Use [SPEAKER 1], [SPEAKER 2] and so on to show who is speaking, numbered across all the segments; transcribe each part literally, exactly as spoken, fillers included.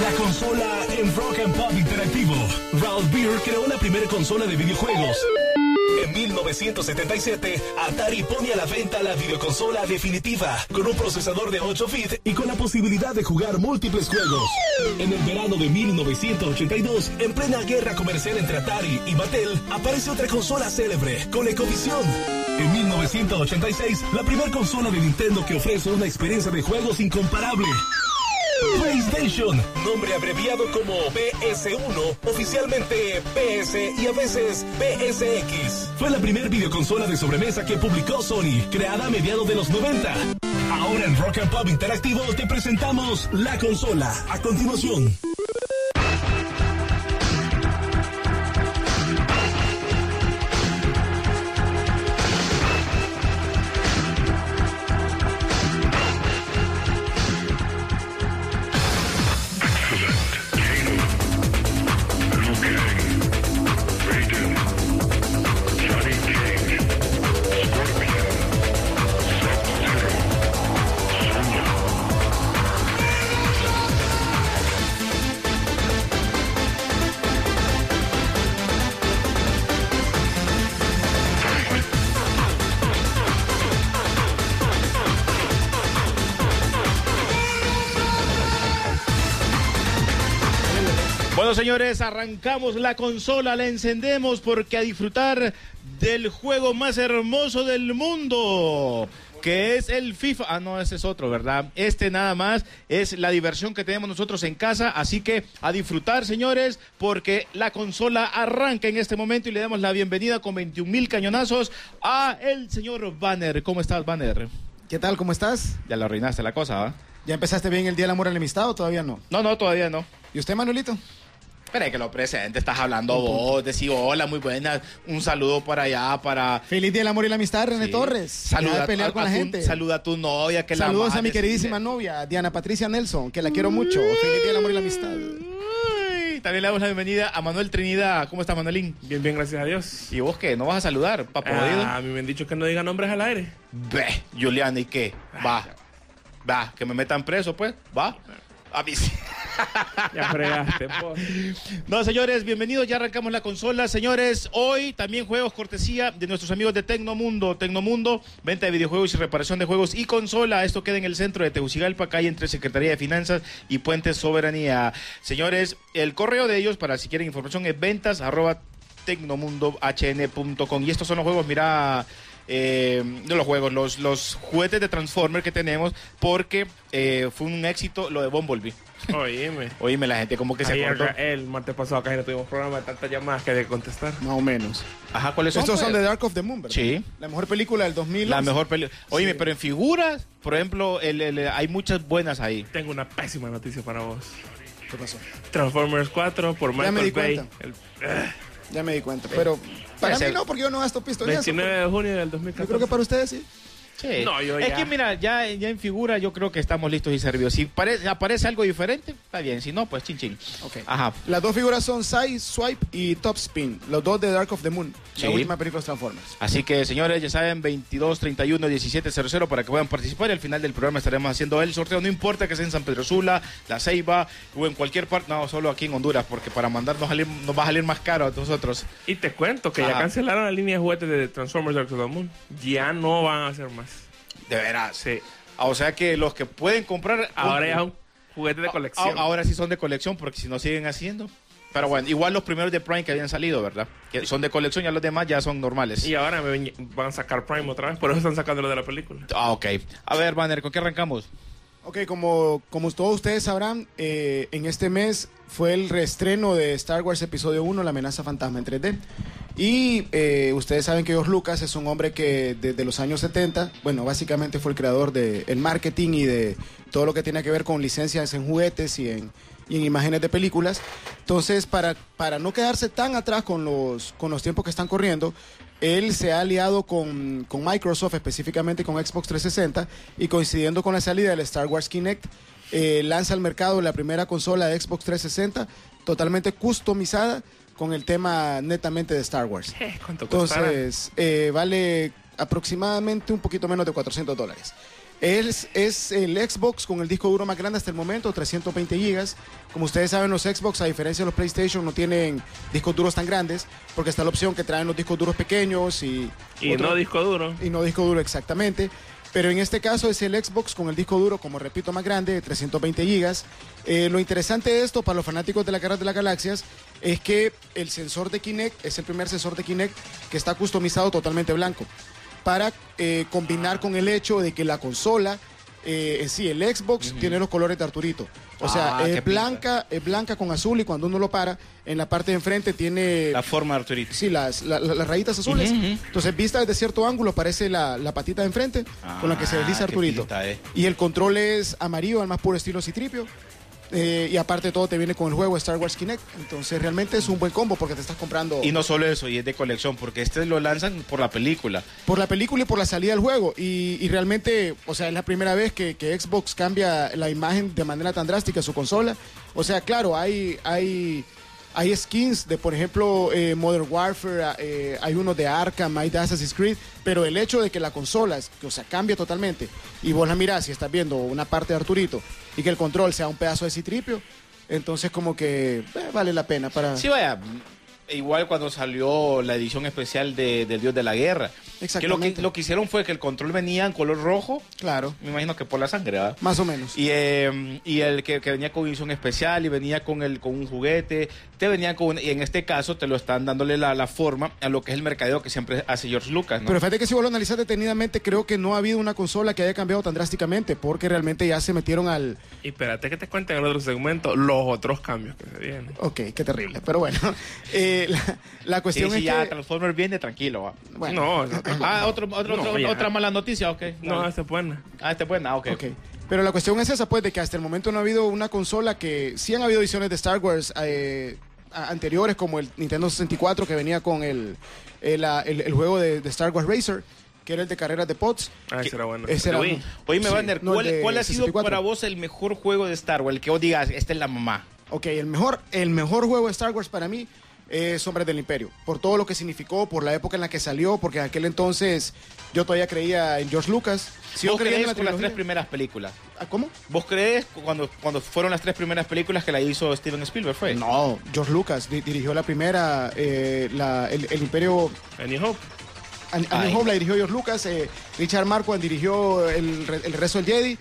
[SPEAKER 1] La consola en Rock and Pop Interactivo. Ralph Beer creó la primera consola de videojuegos. En mil novecientos setenta y siete, Atari pone a la venta la videoconsola definitiva, con un procesador de ocho bits y con la posibilidad de jugar múltiples juegos. En el verano de mil novecientos ochenta y dos, en plena guerra comercial entre Atari y Mattel, aparece otra consola célebre, ColecoVision. En mil novecientos ochenta y seis, la primera consola de Nintendo que ofrece una experiencia de juegos incomparable. PlayStation, nombre abreviado como P S uno, oficialmente P S y a veces P S X. Fue la primera videoconsola de sobremesa que publicó Sony, creada a mediados de los noventa. Ahora en Rock and Pop Interactivo te presentamos la consola. A continuación.
[SPEAKER 2] Bueno, señores, arrancamos la consola, la encendemos porque a disfrutar del juego más hermoso del mundo, que es el FIFA. Ah, no, ese es otro, ¿verdad? Este nada más es la diversión que tenemos nosotros en casa, así que a disfrutar, señores, porque la consola arranca en este momento y le damos la bienvenida con veintiún mil cañonazos a el señor Banner. ¿Cómo estás, Banner?
[SPEAKER 3] ¿Qué tal? ¿Cómo estás?
[SPEAKER 2] Ya lo arruinaste la cosa, ¿va?
[SPEAKER 3] ¿Ya empezaste bien el Día del Amor y la Amistad o todavía no?
[SPEAKER 2] No, no, todavía no.
[SPEAKER 3] ¿Y usted, Manuelito?
[SPEAKER 2] Espera que lo presente, estás hablando vos, decís hola, muy buena, un saludo para allá, para...
[SPEAKER 3] Feliz Día del Amor y la Amistad, René
[SPEAKER 2] Sí.
[SPEAKER 3] Torres.
[SPEAKER 2] Saluda
[SPEAKER 3] a pelear
[SPEAKER 2] a,
[SPEAKER 3] con
[SPEAKER 2] a
[SPEAKER 3] la
[SPEAKER 2] tu,
[SPEAKER 3] gente.
[SPEAKER 2] Saluda a tu novia, que
[SPEAKER 3] Saludos
[SPEAKER 2] la
[SPEAKER 3] a mi
[SPEAKER 2] amas,
[SPEAKER 3] queridísima
[SPEAKER 2] decirle.
[SPEAKER 3] novia, Diana Patricia Nelson, que la quiero mucho. Feliz Día del Amor y la Amistad.
[SPEAKER 2] Uy, también le damos la bienvenida a Manuel Trinidad. ¿Cómo estás, Manuelín?
[SPEAKER 4] Bien, bien, gracias a Dios.
[SPEAKER 2] ¿Y vos qué? ¿No vas a saludar, papo jodido?
[SPEAKER 4] Ah, a mí me han dicho que no diga nombres al aire.
[SPEAKER 2] Ve, Juliana, ¿y qué? Va, va, que me metan preso, pues, va. A mí sí.
[SPEAKER 4] Ya fregaste, vos.
[SPEAKER 2] No, señores, bienvenidos, ya arrancamos la consola. Señores, hoy también juegos cortesía de nuestros amigos de Tecnomundo. Tecnomundo, venta de videojuegos y reparación de juegos y consola. Esto queda en el centro de Tegucigalpa, calle entre Secretaría de Finanzas y Puente Soberanía. Señores, el correo de ellos, para si quieren información, es ventas arroba tecnomundo h n punto com. Y estos son los juegos, mira... Eh, de los juegos, los, los juguetes de Transformers que tenemos, porque eh, fue un éxito lo de Bumblebee.
[SPEAKER 4] Oíme.
[SPEAKER 2] Oíme, la gente como que se
[SPEAKER 4] Ayer,
[SPEAKER 2] acordó.
[SPEAKER 4] el martes pasado casi no tuvimos programa de tantas llamadas que hay que contestar.
[SPEAKER 3] Más o menos.
[SPEAKER 2] Ajá, ¿cuáles son?
[SPEAKER 3] Estos son
[SPEAKER 2] pues?
[SPEAKER 3] de Dark of the Moon, ¿verdad?
[SPEAKER 2] Sí.
[SPEAKER 3] La mejor película del dos mil.
[SPEAKER 2] La mejor película. Oíme,
[SPEAKER 3] Sí.
[SPEAKER 2] pero en figuras, por ejemplo, el, el- hay muchas buenas ahí.
[SPEAKER 4] Tengo una pésima noticia para vos.
[SPEAKER 3] ¿Qué pasó?
[SPEAKER 4] Transformers cuatro por
[SPEAKER 3] Ya me
[SPEAKER 4] Michael
[SPEAKER 3] di
[SPEAKER 4] Bay.
[SPEAKER 3] cuenta.
[SPEAKER 4] El eh,
[SPEAKER 3] Ya me di cuenta, pero para
[SPEAKER 2] Puede
[SPEAKER 3] mí
[SPEAKER 2] ser.
[SPEAKER 3] no, porque yo no gasto pistolazos.
[SPEAKER 4] veintinueve de junio del dos mil
[SPEAKER 3] Yo
[SPEAKER 4] catorce.
[SPEAKER 3] creo que para ustedes sí.
[SPEAKER 2] Sí.
[SPEAKER 4] No, yo
[SPEAKER 2] es
[SPEAKER 4] ya.
[SPEAKER 2] que mira, ya, ya en figura yo creo que estamos listos y servidos. Si parece, aparece algo diferente, está bien. Si no, pues chin chin.
[SPEAKER 3] Ok.
[SPEAKER 2] Ajá.
[SPEAKER 3] Las dos figuras son Side Swipe y Top Spin, los dos de Dark of the Moon,
[SPEAKER 2] Sí.
[SPEAKER 3] la última película de Transformers.
[SPEAKER 2] Así que, señores, ya saben, veintidós treinta y uno diecisiete cero cero para que puedan participar y al final del programa estaremos haciendo el sorteo. No importa que sea en San Pedro Sula, La Ceiba o en cualquier parte, no, solo aquí en Honduras, porque para mandarnos salir, nos va a salir más caro a nosotros.
[SPEAKER 4] Y te cuento que
[SPEAKER 2] Ajá.
[SPEAKER 4] ya cancelaron la línea de juguetes de Transformers Dark of the Moon. Ya no van a hacer más.
[SPEAKER 2] De veras.
[SPEAKER 4] Sí.
[SPEAKER 2] Ah, o sea que los que pueden comprar...
[SPEAKER 4] Ahora ya
[SPEAKER 2] compren.
[SPEAKER 4] son juguetes de colección.
[SPEAKER 2] A- ahora sí son de colección, porque si no siguen haciendo. Pero bueno, igual los primeros de Prime que habían salido, ¿verdad? Que son de colección, ya los demás ya son normales.
[SPEAKER 4] Y ahora me ven- van a sacar Prime otra vez, por eso están sacando lo de la película.
[SPEAKER 2] Ah, ok. A ver, Banner, ¿con qué arrancamos?
[SPEAKER 3] Ok, como, como todos ustedes sabrán, eh, en este mes fue el reestreno de Star Wars Episodio uno, La Amenaza Fantasma en tres D. Y eh, ustedes saben que George Lucas es un hombre que desde los años setenta, bueno, básicamente fue el creador del marketing y de todo lo que tiene que ver con licencias en juguetes y en, y en imágenes de películas. Entonces, para, para no quedarse tan atrás con los, con los tiempos que están corriendo, él se ha aliado con, con Microsoft, específicamente con Xbox trescientos sesenta, y coincidiendo con la salida del Star Wars Kinect, eh, lanza al mercado la primera consola de Xbox trescientos sesenta, totalmente customizada, con el tema netamente de Star Wars.
[SPEAKER 4] Eh, ¿Cuánto costará?
[SPEAKER 3] Entonces, eh, vale aproximadamente un poquito menos de cuatrocientos dólares. Es, es el Xbox con el disco duro más grande hasta el momento, trescientos veinte gigas. Como ustedes saben, los Xbox, a diferencia de los PlayStation, no tienen discos duros tan grandes, porque está la opción que traen los discos duros pequeños y...
[SPEAKER 4] Y
[SPEAKER 3] otro,
[SPEAKER 4] no disco duro.
[SPEAKER 3] Y no disco duro, exactamente. Pero en este caso es el Xbox con el disco duro, como repito, más grande, de trescientos veinte gigas. Eh, lo interesante de esto, para los fanáticos de la Guerra de las Galaxias, es que el sensor de Kinect es el primer sensor de Kinect que está customizado totalmente blanco, para eh, combinar con el hecho de que la consola, eh, en sí, el Xbox, uh-huh. tiene los colores de Arturito. O sea,
[SPEAKER 2] Ah,
[SPEAKER 3] es
[SPEAKER 2] qué
[SPEAKER 3] blanca, es blanca con azul, y cuando uno lo para, en la parte de enfrente tiene...
[SPEAKER 2] La forma de Arturito.
[SPEAKER 3] Sí, las, la- la- las rayitas azules.
[SPEAKER 2] Ujú, ujú.
[SPEAKER 3] Entonces, vista desde cierto ángulo, parece la, la patita de enfrente con la que se
[SPEAKER 2] Ah,
[SPEAKER 3] desliza
[SPEAKER 2] qué
[SPEAKER 3] Arturito.
[SPEAKER 2] pinta, eh.
[SPEAKER 3] Y el control es amarillo, al más puro estilo Citripio. Eh, y aparte de todo, te viene con el juego Star Wars Kinect. Entonces, realmente es un buen combo porque te estás comprando...
[SPEAKER 2] Y no solo eso, y es de colección, porque este lo lanzan por la película.
[SPEAKER 3] Por la película y por la salida del juego. Y, y realmente, o sea, es la primera vez que, que Xbox cambia la imagen de manera tan drástica en su consola. O sea, claro, hay, hay, hay skins de, por ejemplo, eh, Modern Warfare, eh, hay uno de Arkham, hay de Assassin's Creed, pero el hecho de que la consola, o sea, cambia totalmente, y vos la mirás y estás viendo una parte de Arturito, y que el control sea un pedazo de Citripio, entonces como que eh, vale la pena para...
[SPEAKER 2] Sí, vaya, igual cuando salió la edición especial de, del Dios de la Guerra. Que lo, que
[SPEAKER 3] Exactamente.
[SPEAKER 2] lo que hicieron fue que el control venía en color rojo,
[SPEAKER 3] Claro,
[SPEAKER 2] me imagino que por la sangre, ¿verdad?
[SPEAKER 3] más o menos.
[SPEAKER 2] Y, eh, y el que, que venía con edición especial y venía con el con un juguete, te venía con un- y en este caso te lo están dándole la, la forma a lo que es el mercadeo que siempre hace George Lucas, ¿no?
[SPEAKER 3] Pero fíjate que si vos lo analizas detenidamente, creo que no ha habido una consola que haya cambiado tan drásticamente, porque realmente ya se metieron al...
[SPEAKER 4] Y espérate que te cuenten en el otro segmento los otros cambios que se vienen.
[SPEAKER 3] Ok, qué terrible. Pero bueno, eh, la, la
[SPEAKER 2] Sí,
[SPEAKER 3] cuestión
[SPEAKER 2] sí,
[SPEAKER 3] es
[SPEAKER 2] ya
[SPEAKER 3] que...
[SPEAKER 2] Transformers viene tranquilo, va.
[SPEAKER 3] Bueno,
[SPEAKER 4] No, es otra cosa.
[SPEAKER 2] Ah, otro, otro,
[SPEAKER 4] No,
[SPEAKER 2] otro-
[SPEAKER 4] ya.
[SPEAKER 2] otra mala noticia, ok.
[SPEAKER 4] No,
[SPEAKER 2] dale.
[SPEAKER 4] esta es buena.
[SPEAKER 2] Ah, este es buena, ok.
[SPEAKER 3] ok. Pero la cuestión es esa, pues, de que hasta el momento no ha habido una consola que... Sí han habido ediciones de Star Wars eh, a- anteriores, como el Nintendo sesenta y cuatro, que venía con el, el, ah, el- el juego de, de Star Wars Racer, que era el de carreras de pods.
[SPEAKER 4] Ah, ese era bueno.
[SPEAKER 3] Ese era...
[SPEAKER 2] Oye, Oíme,
[SPEAKER 3] Sí,
[SPEAKER 2] Wander,
[SPEAKER 3] no, el
[SPEAKER 2] ¿cuál,
[SPEAKER 3] de
[SPEAKER 2] cuál ha sido
[SPEAKER 3] sesenta y cuatro?
[SPEAKER 2] para vos el mejor juego de Star Wars? El que vos digas, esta es la mamá.
[SPEAKER 3] Ok, el mejor, el mejor juego de Star Wars para mí es Sombras del Imperio. Por todo lo que significó, por la época en la que salió, porque en aquel entonces yo todavía creía en George Lucas. Sigo
[SPEAKER 2] ¿Vos
[SPEAKER 3] creyendo
[SPEAKER 2] crees
[SPEAKER 3] en la
[SPEAKER 2] con las tres
[SPEAKER 3] trilogía.
[SPEAKER 2] primeras películas?
[SPEAKER 3] Ah, ¿Cómo?
[SPEAKER 2] ¿Vos crees cuando, cuando fueron las tres primeras películas que la hizo Steven Spielberg? ¿Fue?
[SPEAKER 3] No, George Lucas di- dirigió la primera, eh, la- el, el Imperio...
[SPEAKER 4] A New Hope.
[SPEAKER 3] A, a
[SPEAKER 2] Ay.
[SPEAKER 3] New Hope la dirigió George Lucas, eh, Richard Marquand dirigió el, re- el resto del Jedi,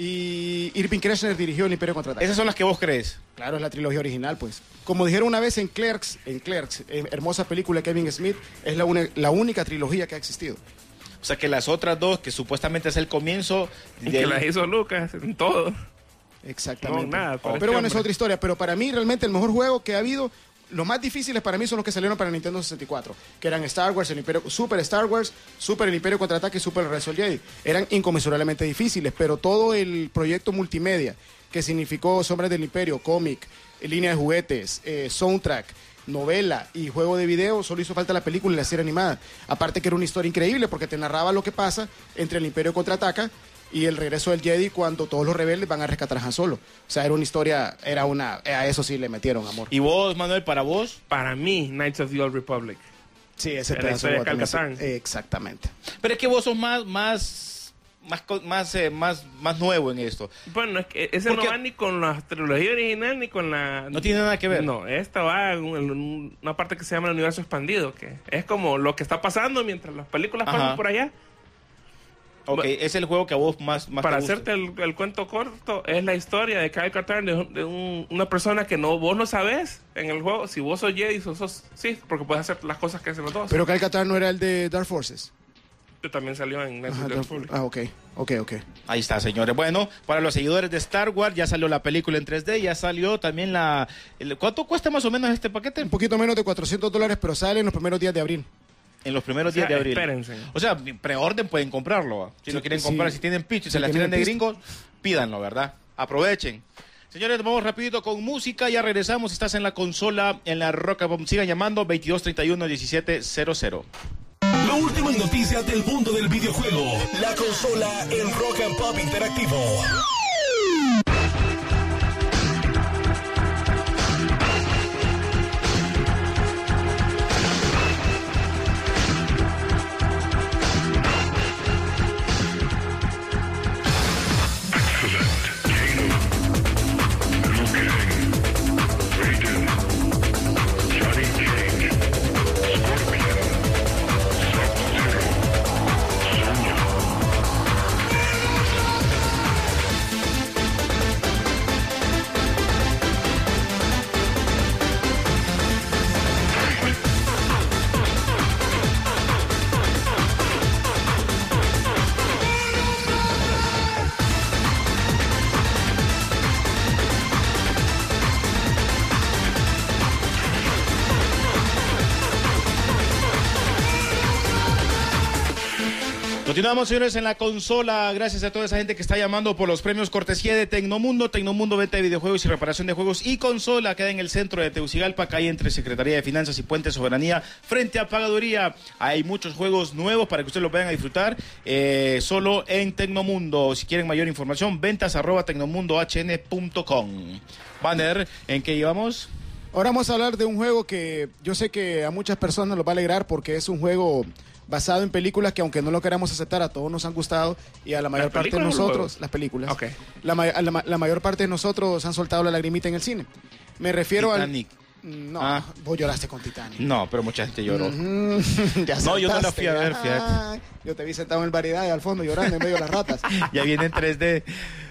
[SPEAKER 3] y Irving Kershner dirigió el Imperio Contraataca.
[SPEAKER 2] Esas son las que vos crees.
[SPEAKER 3] Claro, es la trilogía original, pues. Como dijeron una vez en Clerks, en Clerks, eh, hermosa película de Kevin Smith, es la, uni- la única trilogía que ha existido.
[SPEAKER 2] O sea que las otras dos, que supuestamente es el comienzo
[SPEAKER 4] Y
[SPEAKER 2] de
[SPEAKER 4] que las hizo Lucas en todo.
[SPEAKER 3] Exactamente.
[SPEAKER 4] No, nada, para
[SPEAKER 3] Pero
[SPEAKER 4] este
[SPEAKER 3] bueno,
[SPEAKER 4] hombre.
[SPEAKER 3] es otra historia. Pero para mí, realmente, el mejor juego que ha habido, los más difíciles para mí son los que salieron para Nintendo sesenta y cuatro, que eran Star Wars, el Imperio, Super Star Wars, Super el Imperio Contraataque y Super el Resto del Jedi. Eran inconmensurablemente difíciles, pero todo el proyecto multimedia que significó Sombras del Imperio, cómic, eh, línea de juguetes, eh, soundtrack, novela y juego de video, solo hizo falta la película y la serie animada. Aparte que era una historia increíble porque te narraba lo que pasa entre el Imperio Contraataca y el regreso del Jedi cuando todos los rebeldes van a rescatar a Han Solo. O sea, era una historia, era una... A eso sí le metieron amor.
[SPEAKER 2] Y vos, Manuel, para vos.
[SPEAKER 4] Para mí, Knights of the Old Republic.
[SPEAKER 3] Sí, ese
[SPEAKER 4] Era
[SPEAKER 3] pedazo
[SPEAKER 4] la historia de
[SPEAKER 3] de Guatemala,
[SPEAKER 4] Calcatán.
[SPEAKER 3] sí. Exactamente.
[SPEAKER 2] Pero es que vos sos más, más, más, co- más, eh, más, más nuevo en esto.
[SPEAKER 4] Bueno, es que ese
[SPEAKER 2] Porque-
[SPEAKER 4] no va ni con la trilogía original ni con la...
[SPEAKER 2] No tiene nada que ver.
[SPEAKER 4] No, esta va en un- en una parte que se llama el universo expandido, que es como lo que está pasando mientras las películas
[SPEAKER 2] Ajá.
[SPEAKER 4] pasan por allá.
[SPEAKER 2] Ok,
[SPEAKER 4] Bueno,
[SPEAKER 2] es el juego que a vos más, más
[SPEAKER 4] Para
[SPEAKER 2] te gusta.
[SPEAKER 4] hacerte el, el cuento corto, es la historia de Kyle Katarn, de, un- de un- una persona que no vos no sabés en el juego si vos sos Jedi o sos Sith, porque puedes hacer las cosas que hacen los dos.
[SPEAKER 3] Pero Calcatán no era el de Dark Forces.
[SPEAKER 4] Que también salió en Knights
[SPEAKER 3] Ajá,
[SPEAKER 4] of the
[SPEAKER 3] Dark-
[SPEAKER 4] Republic.
[SPEAKER 3] ah, ok, ok, ok.
[SPEAKER 2] Ahí está, señores. Bueno, para los seguidores de Star Wars, ya salió la película en tres D, ya salió también la... el- ¿Cuánto cuesta más o menos este paquete?
[SPEAKER 3] Un poquito menos de cuatrocientos dólares, pero sale en los primeros días de abril.
[SPEAKER 2] En los primeros
[SPEAKER 4] O sea,
[SPEAKER 2] días de abril.
[SPEAKER 4] espérense.
[SPEAKER 2] O sea, preorden pueden comprarlo. ¿va? Si
[SPEAKER 3] Sí,
[SPEAKER 2] lo quieren
[SPEAKER 3] sí.
[SPEAKER 2] comprar, si tienen picho y se
[SPEAKER 3] Si
[SPEAKER 2] la
[SPEAKER 3] tienen
[SPEAKER 2] tienen de
[SPEAKER 3] pisto.
[SPEAKER 2] gringos, pídanlo, ¿verdad? Aprovechen. Señores, vamos rapidito con música, ya regresamos. Estás en la consola, en la Roca Bomb. Sigan llamando veintidós treinta y uno diecisiete cero cero.
[SPEAKER 1] Lo último en noticias del mundo del videojuego. La consola en Rock and Pop Interactivo.
[SPEAKER 2] Continuamos, señores, en la consola. Gracias a toda esa gente que está llamando por los premios cortesía de Tecnomundo. Tecnomundo, venta de videojuegos y reparación de juegos y consola. Queda en el centro de Tegucigalpa, calle entre Secretaría de Finanzas y Puente Soberanía, frente a Pagaduría. Hay muchos juegos nuevos para que ustedes lo vayan a disfrutar, eh, solo en Tecnomundo. Si quieren mayor información, ventas arroba tecnomundo h n punto com. Banner, ¿en qué llevamos?
[SPEAKER 3] Ahora vamos a hablar de un juego que yo sé que a muchas personas los va a alegrar porque es un juego basado en películas que, aunque no lo queramos aceptar, a todos nos han gustado y a la mayor parte de nosotros, las películas,
[SPEAKER 4] okay.
[SPEAKER 3] la, la, la mayor parte de nosotros han soltado la lagrimita en el cine. Me refiero
[SPEAKER 2] Titanic.
[SPEAKER 3] al... No,
[SPEAKER 2] ah.
[SPEAKER 3] vos lloraste con Titanic.
[SPEAKER 2] No, pero mucha gente lloró.
[SPEAKER 3] Mm-hmm. Ya
[SPEAKER 2] no, yo no la fui a ver, fíjate.
[SPEAKER 3] Ah, yo te vi sentado en el variedad al fondo llorando en medio de las ratas.
[SPEAKER 2] Ya viene en tres D.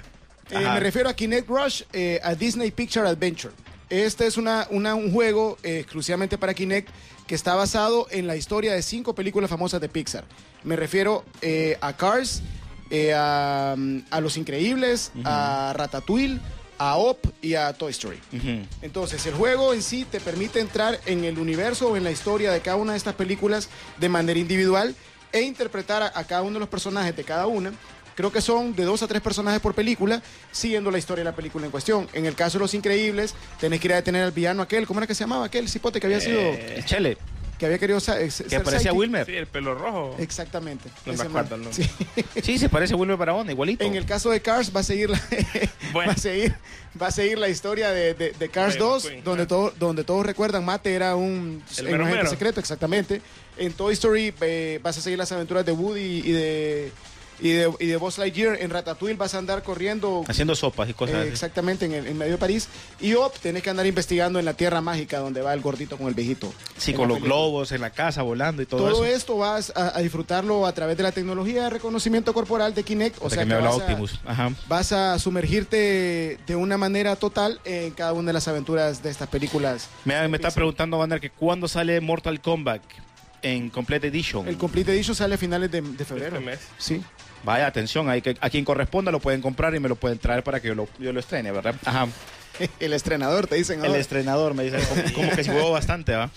[SPEAKER 3] Eh, me refiero a Kinect Rush, eh, a Disney Picture Adventure. Este es una, una, un juego eh, exclusivamente para Kinect que está basado en la historia de cinco películas famosas de Pixar. Me refiero eh, a Cars, eh, a, a Los Increíbles, uh-huh. a Ratatouille, a Up y a Toy Story. Uh-huh. Entonces, el juego en sí te permite entrar en el universo o en la historia de cada una de estas películas de manera individual e interpretar a, a cada uno de los personajes de cada una. Creo que son de dos a tres personajes por película, siguiendo la historia de la película en cuestión. En el caso de Los Increíbles, tenés que ir a detener al villano aquel, ¿cómo era que se llamaba? Aquel cipote que había sido...
[SPEAKER 2] Eh, Chele.
[SPEAKER 3] Que había querido ser...
[SPEAKER 2] Que parecía Wilmer.
[SPEAKER 4] Sí, el pelo rojo.
[SPEAKER 3] Exactamente.
[SPEAKER 4] No me acuerdo, ¿no?
[SPEAKER 3] Sí.
[SPEAKER 2] Sí, se parece a Wilmer Barahona, igualito.
[SPEAKER 3] En el caso de Cars va a seguir la, bueno. va a seguir, va a seguir la historia de, de, de Cars bueno, dos, Queen, donde, ah. todo, donde todos recuerdan, Mate era un, un agente secreto, exactamente. En Toy Story eh, vas a seguir las aventuras de Woody y de... Y de, y de Buzz Lightyear. En Ratatouille vas a andar corriendo
[SPEAKER 2] haciendo sopas y cosas
[SPEAKER 3] eh,
[SPEAKER 2] así.
[SPEAKER 3] Exactamente, en, el, en medio de París. Y Up, tenés que andar investigando en la tierra mágica donde va el gordito con el viejito.
[SPEAKER 2] Sí, con los globos en la casa volando y todo, todo eso.
[SPEAKER 3] Todo esto vas a, a disfrutarlo a través de la tecnología de reconocimiento corporal de Kinect. O sea,
[SPEAKER 2] que me
[SPEAKER 3] que
[SPEAKER 2] habla
[SPEAKER 3] vas,
[SPEAKER 2] Optimus.
[SPEAKER 3] A,
[SPEAKER 2] Ajá.
[SPEAKER 3] vas a sumergirte de una manera total en cada una de las aventuras de estas películas.
[SPEAKER 2] Me, me está preguntando, Wander, que cuándo sale Mortal Kombat en Complete Edition.
[SPEAKER 3] El Complete Edition sale a finales de, de febrero.
[SPEAKER 4] Este mes.
[SPEAKER 3] Sí.
[SPEAKER 2] Vaya, atención, hay que, a quien corresponda lo pueden comprar y me lo pueden traer para que yo lo, yo lo estrene, ¿verdad? Ajá.
[SPEAKER 3] El estrenador, te dicen ahora.
[SPEAKER 2] El estrenador, me dicen, como, como que si juego bastante, ¿va?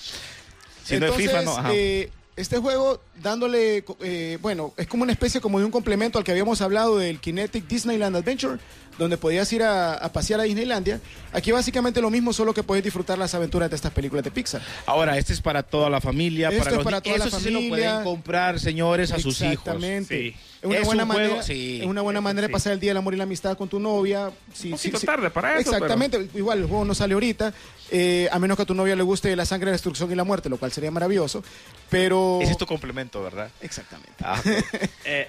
[SPEAKER 2] Si
[SPEAKER 3] Entonces,
[SPEAKER 2] no es FIFA, no. Ajá.
[SPEAKER 3] Eh, este juego, dándole, eh, bueno, es como una especie como de un complemento al que habíamos hablado del Kinetic Disneyland Adventure, donde podías ir a, a pasear a Disneylandia. Aquí básicamente lo mismo, solo que puedes disfrutar las aventuras de estas películas de Pixar.
[SPEAKER 2] Ahora, este es para toda la familia.
[SPEAKER 3] Esto
[SPEAKER 2] para
[SPEAKER 3] es
[SPEAKER 2] los
[SPEAKER 3] para toda la
[SPEAKER 2] Eso
[SPEAKER 3] familia.
[SPEAKER 2] Sí lo pueden comprar, señores, a sus hijos.
[SPEAKER 3] Exactamente.
[SPEAKER 2] Sí.
[SPEAKER 3] Es una
[SPEAKER 2] es
[SPEAKER 3] buena
[SPEAKER 2] un
[SPEAKER 3] manera,
[SPEAKER 2] juego, sí.
[SPEAKER 3] es una buena manera
[SPEAKER 4] sí.
[SPEAKER 3] de pasar el día del amor y la amistad con tu novia. Sí,
[SPEAKER 4] un poquito
[SPEAKER 3] sí,
[SPEAKER 4] tarde para eso.
[SPEAKER 3] Exactamente.
[SPEAKER 4] Pero...
[SPEAKER 3] Igual el juego no sale ahorita, eh, a menos que a tu novia le guste la sangre, la destrucción y la muerte, lo cual sería maravilloso. Pero
[SPEAKER 2] ese es tu complemento, ¿verdad?
[SPEAKER 3] Exactamente.
[SPEAKER 2] Ah, okay.
[SPEAKER 4] eh,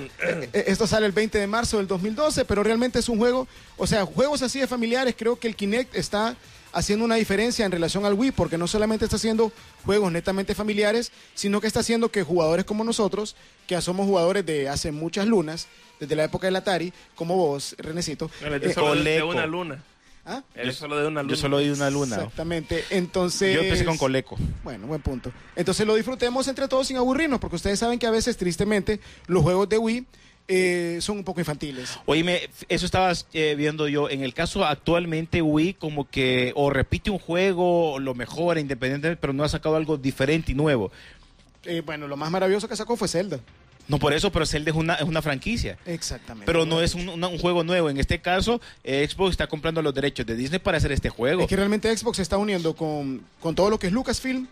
[SPEAKER 3] Esto sale el veinte de marzo del dos mil doce, pero realmente es un juego, o sea, juegos así de familiares. Creo que el Kinect está haciendo una diferencia en relación al Wii, porque no solamente está haciendo juegos netamente familiares, sino que está haciendo que jugadores como nosotros, que somos jugadores de hace muchas lunas, desde la época del Atari, como vos, Renecito.
[SPEAKER 4] No, yo solo eh, de una luna.
[SPEAKER 3] ¿Ah?
[SPEAKER 4] Yo solo de una luna.
[SPEAKER 2] Yo solo de una luna.
[SPEAKER 3] Exactamente. Entonces...
[SPEAKER 2] Yo empecé con Coleco.
[SPEAKER 3] Bueno, buen punto. Entonces lo disfrutemos entre todos sin aburrirnos, porque ustedes saben que a veces, tristemente, los juegos de Wii Eh, son un poco infantiles.
[SPEAKER 2] Oíme, eso estabas eh, viendo yo. En el caso actualmente Wii como que o repite un juego, o lo mejora independientemente, pero no ha sacado algo diferente y nuevo.
[SPEAKER 3] Eh, bueno, lo más maravilloso que sacó fue Zelda.
[SPEAKER 2] No, por eso, pero Zelda es una, es una franquicia.
[SPEAKER 3] Exactamente.
[SPEAKER 2] Pero no es un, una, un juego nuevo. En este caso, eh, Xbox está comprando los derechos de Disney para hacer este juego.
[SPEAKER 3] Es que realmente Xbox se está uniendo con, con todo lo que es Lucasfilm.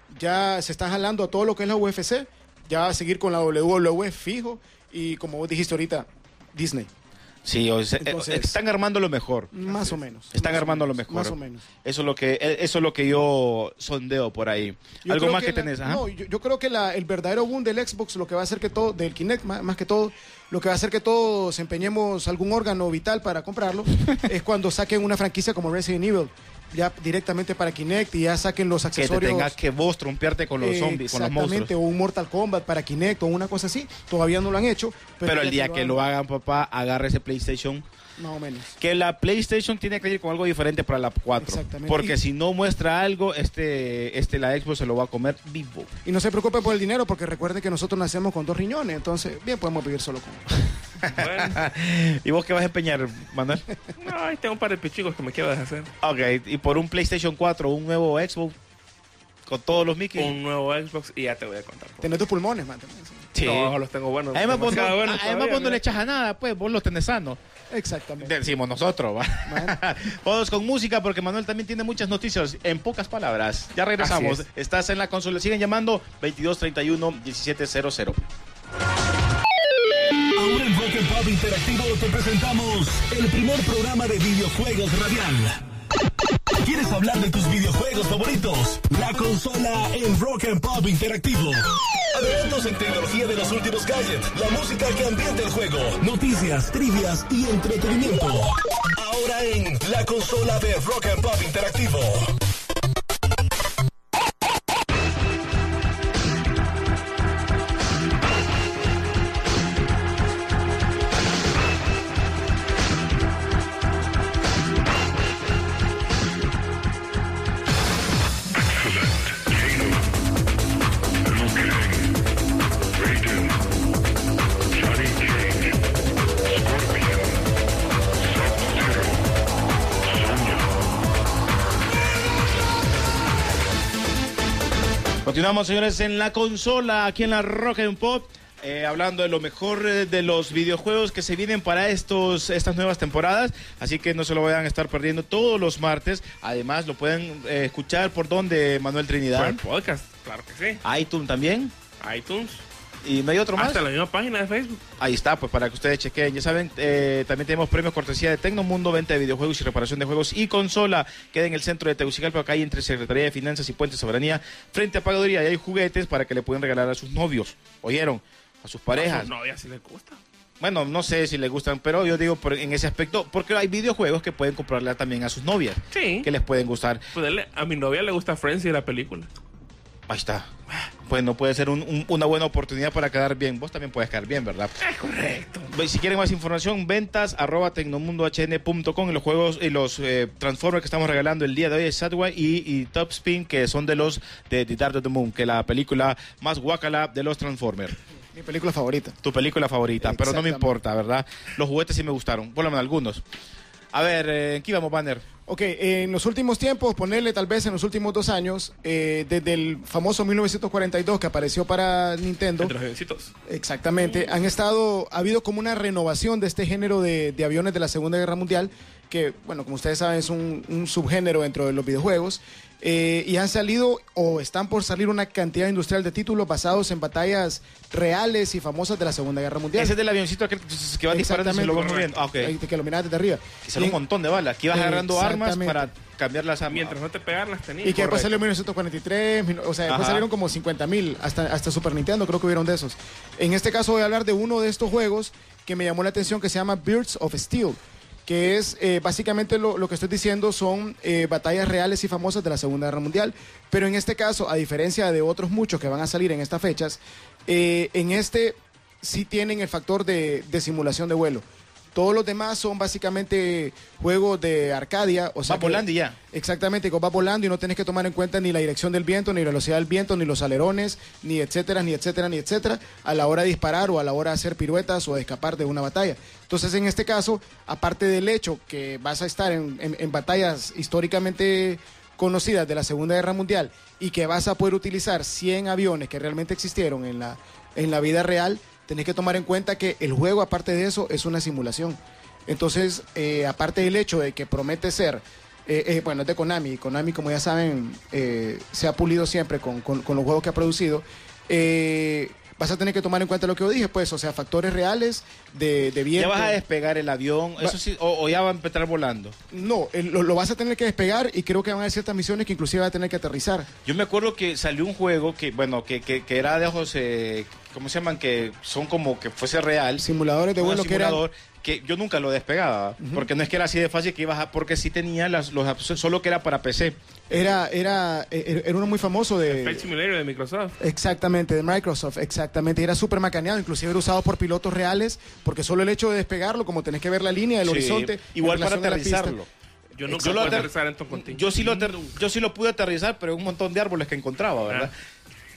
[SPEAKER 3] Ya se está jalando a todo lo que es la U F C. Ya va a seguir con la W W E fijo. Y como vos dijiste ahorita, Disney.
[SPEAKER 2] Sí, o sea, Entonces, están armando lo mejor.
[SPEAKER 3] Más o menos.
[SPEAKER 2] Están armando
[SPEAKER 3] menos,
[SPEAKER 2] lo mejor.
[SPEAKER 3] Más o menos.
[SPEAKER 2] Eso es lo que, eso es lo que yo sondeo por ahí.
[SPEAKER 3] Yo
[SPEAKER 2] ¿Algo más que,
[SPEAKER 3] que la,
[SPEAKER 2] tenés? Ajá.
[SPEAKER 3] No, yo, yo creo que la, el verdadero boom del Xbox, lo que va a hacer que todo, del Kinect más, más que todo, lo que va a hacer que todos empeñemos algún órgano vital para comprarlo, es cuando saquen una franquicia como Resident Evil. Ya directamente para Kinect y ya saquen los accesorios.
[SPEAKER 2] Que te tengas que vos trompearte con los eh, zombies, con los monstruos.
[SPEAKER 3] Exactamente, o un Mortal Kombat para Kinect o una cosa así. Todavía no lo han hecho.
[SPEAKER 2] Pero, pero el día que lo hagan, papá, agarre ese PlayStation.
[SPEAKER 3] Más o menos.
[SPEAKER 2] Que la PlayStation tiene que ir con algo diferente para la cuatro.
[SPEAKER 3] Exactamente.
[SPEAKER 2] Porque
[SPEAKER 3] y,
[SPEAKER 2] si no muestra algo, este, este la Xbox se lo va a comer vivo.
[SPEAKER 3] Y no se preocupe por el dinero, porque recuerden que nosotros nacemos con dos riñones. Entonces, bien, podemos vivir solo con uno.
[SPEAKER 2] Bueno. ¿Y vos qué vas a empeñar, Manuel?
[SPEAKER 4] No, ahí tengo un par de pichicos que me quiero deshacer.
[SPEAKER 2] Ok, y por un PlayStation cuatro, un nuevo Xbox con todos los Mickey.
[SPEAKER 4] Un nuevo Xbox y ya te voy a contar.
[SPEAKER 3] Tenés tus pulmones, man.
[SPEAKER 2] Sí.
[SPEAKER 4] No, los tengo buenos.
[SPEAKER 2] Además, vos no,
[SPEAKER 4] demasiado buenos
[SPEAKER 2] además
[SPEAKER 4] todavía,
[SPEAKER 2] vos no le
[SPEAKER 4] mira.
[SPEAKER 2] echas a nada, pues vos los tenés sanos.
[SPEAKER 3] Exactamente.
[SPEAKER 2] Decimos nosotros, va.
[SPEAKER 3] Bueno.
[SPEAKER 2] Vamos con música porque Manuel también tiene muchas noticias. En pocas palabras, ya regresamos.
[SPEAKER 4] Así es.
[SPEAKER 2] Estás en la consola. Siguen llamando veintidós treinta y uno diecisiete cero cero.
[SPEAKER 1] Ahora en Rock and Pop Interactivo te presentamos el primer programa de videojuegos radial. ¿Quieres hablar de tus videojuegos favoritos? La consola en Rock and Pop Interactivo. Adelantos en tecnología de los últimos gadgets, la música que ambienta el juego, noticias, trivias y entretenimiento. Ahora en la consola de Rock and Pop Interactivo.
[SPEAKER 2] Continuamos, señores, en la consola, aquí en la Rock and Pop, eh, hablando de lo mejor eh, de los videojuegos que se vienen para estos estas nuevas temporadas. Así que no se lo vayan a estar perdiendo todos los martes. Además, lo pueden eh, escuchar por donde, Manuel Trinidad.
[SPEAKER 4] Buen podcast, claro que sí.
[SPEAKER 2] iTunes también.
[SPEAKER 4] iTunes.
[SPEAKER 2] ¿Y no hay otro más?
[SPEAKER 4] Hasta la misma página de Facebook.
[SPEAKER 2] Ahí está, pues para que ustedes chequen. Ya saben, eh, también tenemos premios cortesía de Tecnomundo, venta de videojuegos y reparación de juegos y consola. Queda en el centro de Tegucigalpa, acá hay entre Secretaría de Finanzas y Puente Soberanía, frente a Pagaduría. Y hay juguetes para que le puedan regalar a sus novios. ¿Oyeron? A sus parejas.
[SPEAKER 4] No, ya si les gusta.
[SPEAKER 2] Bueno, no sé si les gustan, pero yo digo por, en ese aspecto, porque hay videojuegos que pueden comprarle también a sus novias.
[SPEAKER 4] Sí.
[SPEAKER 2] Que les pueden gustar.
[SPEAKER 4] Pues dale, a mi novia le gusta Friends y la película.
[SPEAKER 2] Ahí está. Bueno, puede ser un, un, una buena oportunidad para quedar bien. Vos también puedes quedar bien, ¿verdad?
[SPEAKER 4] Es correcto.
[SPEAKER 2] Si quieren más información, ventas arroba tecnomundo h n punto com. Y los juegos y los eh, Transformers que estamos regalando el día de hoy es Sadway y, y Top Spin, que son de los de The Dark of the Moon, que es la película más guacala de los Transformers.
[SPEAKER 3] Mi película favorita.
[SPEAKER 2] Tu película favorita, pero no me importa, ¿verdad? Los juguetes sí me gustaron, por lo menos algunos. A ver, eh, ¿en qué íbamos, Banner?
[SPEAKER 3] Ok, en los últimos tiempos, ponerle tal vez en los últimos dos años, eh, desde el famoso mil novecientos cuarenta y dos que apareció para Nintendo.
[SPEAKER 4] Entre los jovencitos.
[SPEAKER 3] Exactamente, han estado, ha habido como una renovación de este género de, de aviones de la Segunda Guerra Mundial, que, bueno, como ustedes saben, es un, un subgénero dentro de los videojuegos. Eh, y han salido o están por salir una cantidad industrial de títulos basados en batallas reales y famosas de la Segunda Guerra Mundial.
[SPEAKER 2] Ese es del avioncito aquel que va disparando y se lo va moviendo. Ah, ok.
[SPEAKER 3] Ahí, que lo miras desde arriba.
[SPEAKER 2] Y sale un montón de balas. Que ibas agarrando armas para cambiar las armas.
[SPEAKER 4] Mientras no te pegan, las tenías.
[SPEAKER 3] Y que después salió en mil novecientos cuarenta y tres, o sea, después
[SPEAKER 2] Ajá.
[SPEAKER 3] salieron como cincuenta mil, hasta, hasta Super Nintendo creo que hubieron de esos. En este caso voy a hablar de uno de estos juegos que me llamó la atención, que se llama Birds of Steel, que es eh, básicamente lo, lo que estoy diciendo son eh, batallas reales y famosas de la Segunda Guerra Mundial, pero en este caso, a diferencia de otros muchos que van a salir en estas fechas, eh, en este sí tienen el factor de, de simulación de vuelo. Todos los demás son básicamente juegos de Arcadia. O sea
[SPEAKER 2] va volando y ya.
[SPEAKER 3] Exactamente, que vas volando y no tenés que tomar en cuenta ni la dirección del viento, ni la velocidad del viento, ni los alerones, ni etcétera, ni etcétera, ni etcétera, a la hora de disparar o a la hora de hacer piruetas o de escapar de una batalla. Entonces, en este caso, aparte del hecho que vas a estar en, en, en batallas históricamente conocidas de la Segunda Guerra Mundial y que vas a poder utilizar cien aviones que realmente existieron en la, en la vida real, tenés que tomar en cuenta que el juego, aparte de eso, es una simulación. Entonces, eh, aparte del hecho de que promete ser, eh, eh, bueno, es de Konami, Konami, como ya saben, eh, se ha pulido siempre con, con, con los juegos que ha producido, eh, vas a tener que tomar en cuenta lo que yo dije, pues, o sea, factores reales de, de viento.
[SPEAKER 2] ¿Ya vas a despegar el avión?
[SPEAKER 3] Va-
[SPEAKER 2] Eso sí, o, o ya va a empezar volando?
[SPEAKER 3] No, el- lo, lo vas a tener que despegar y creo que van a haber ciertas misiones que inclusive vas a tener que aterrizar.
[SPEAKER 2] Yo me acuerdo que salió un juego que, bueno, que, que, que era de ojos, eh, ¿cómo se llaman? Que son como que fuese real.
[SPEAKER 3] Simuladores de
[SPEAKER 2] Un
[SPEAKER 3] vuelo que eran...
[SPEAKER 2] simulador que yo nunca lo despegaba, porque no es que era así de fácil que ibas a, porque sí tenía las, los, solo que era para P C.
[SPEAKER 3] Era, era, eh, era uno muy famoso de...
[SPEAKER 4] Flight Simulator de Microsoft.
[SPEAKER 3] Exactamente, de Microsoft, exactamente. Era súper macaneado, inclusive era usado por pilotos reales, porque solo el hecho de despegarlo, como tenés que ver la línea del
[SPEAKER 2] Sí,
[SPEAKER 3] horizonte...
[SPEAKER 2] igual
[SPEAKER 3] en
[SPEAKER 2] para
[SPEAKER 3] relación a la pista.
[SPEAKER 2] aterrizarlo.
[SPEAKER 4] Yo nunca
[SPEAKER 2] Yo lo
[SPEAKER 4] pude
[SPEAKER 2] ater-
[SPEAKER 4] aterrizar en Toncontín.
[SPEAKER 2] Yo sí, lo ater- yo sí lo pude aterrizar, pero en un montón de árboles que encontraba, ¿verdad?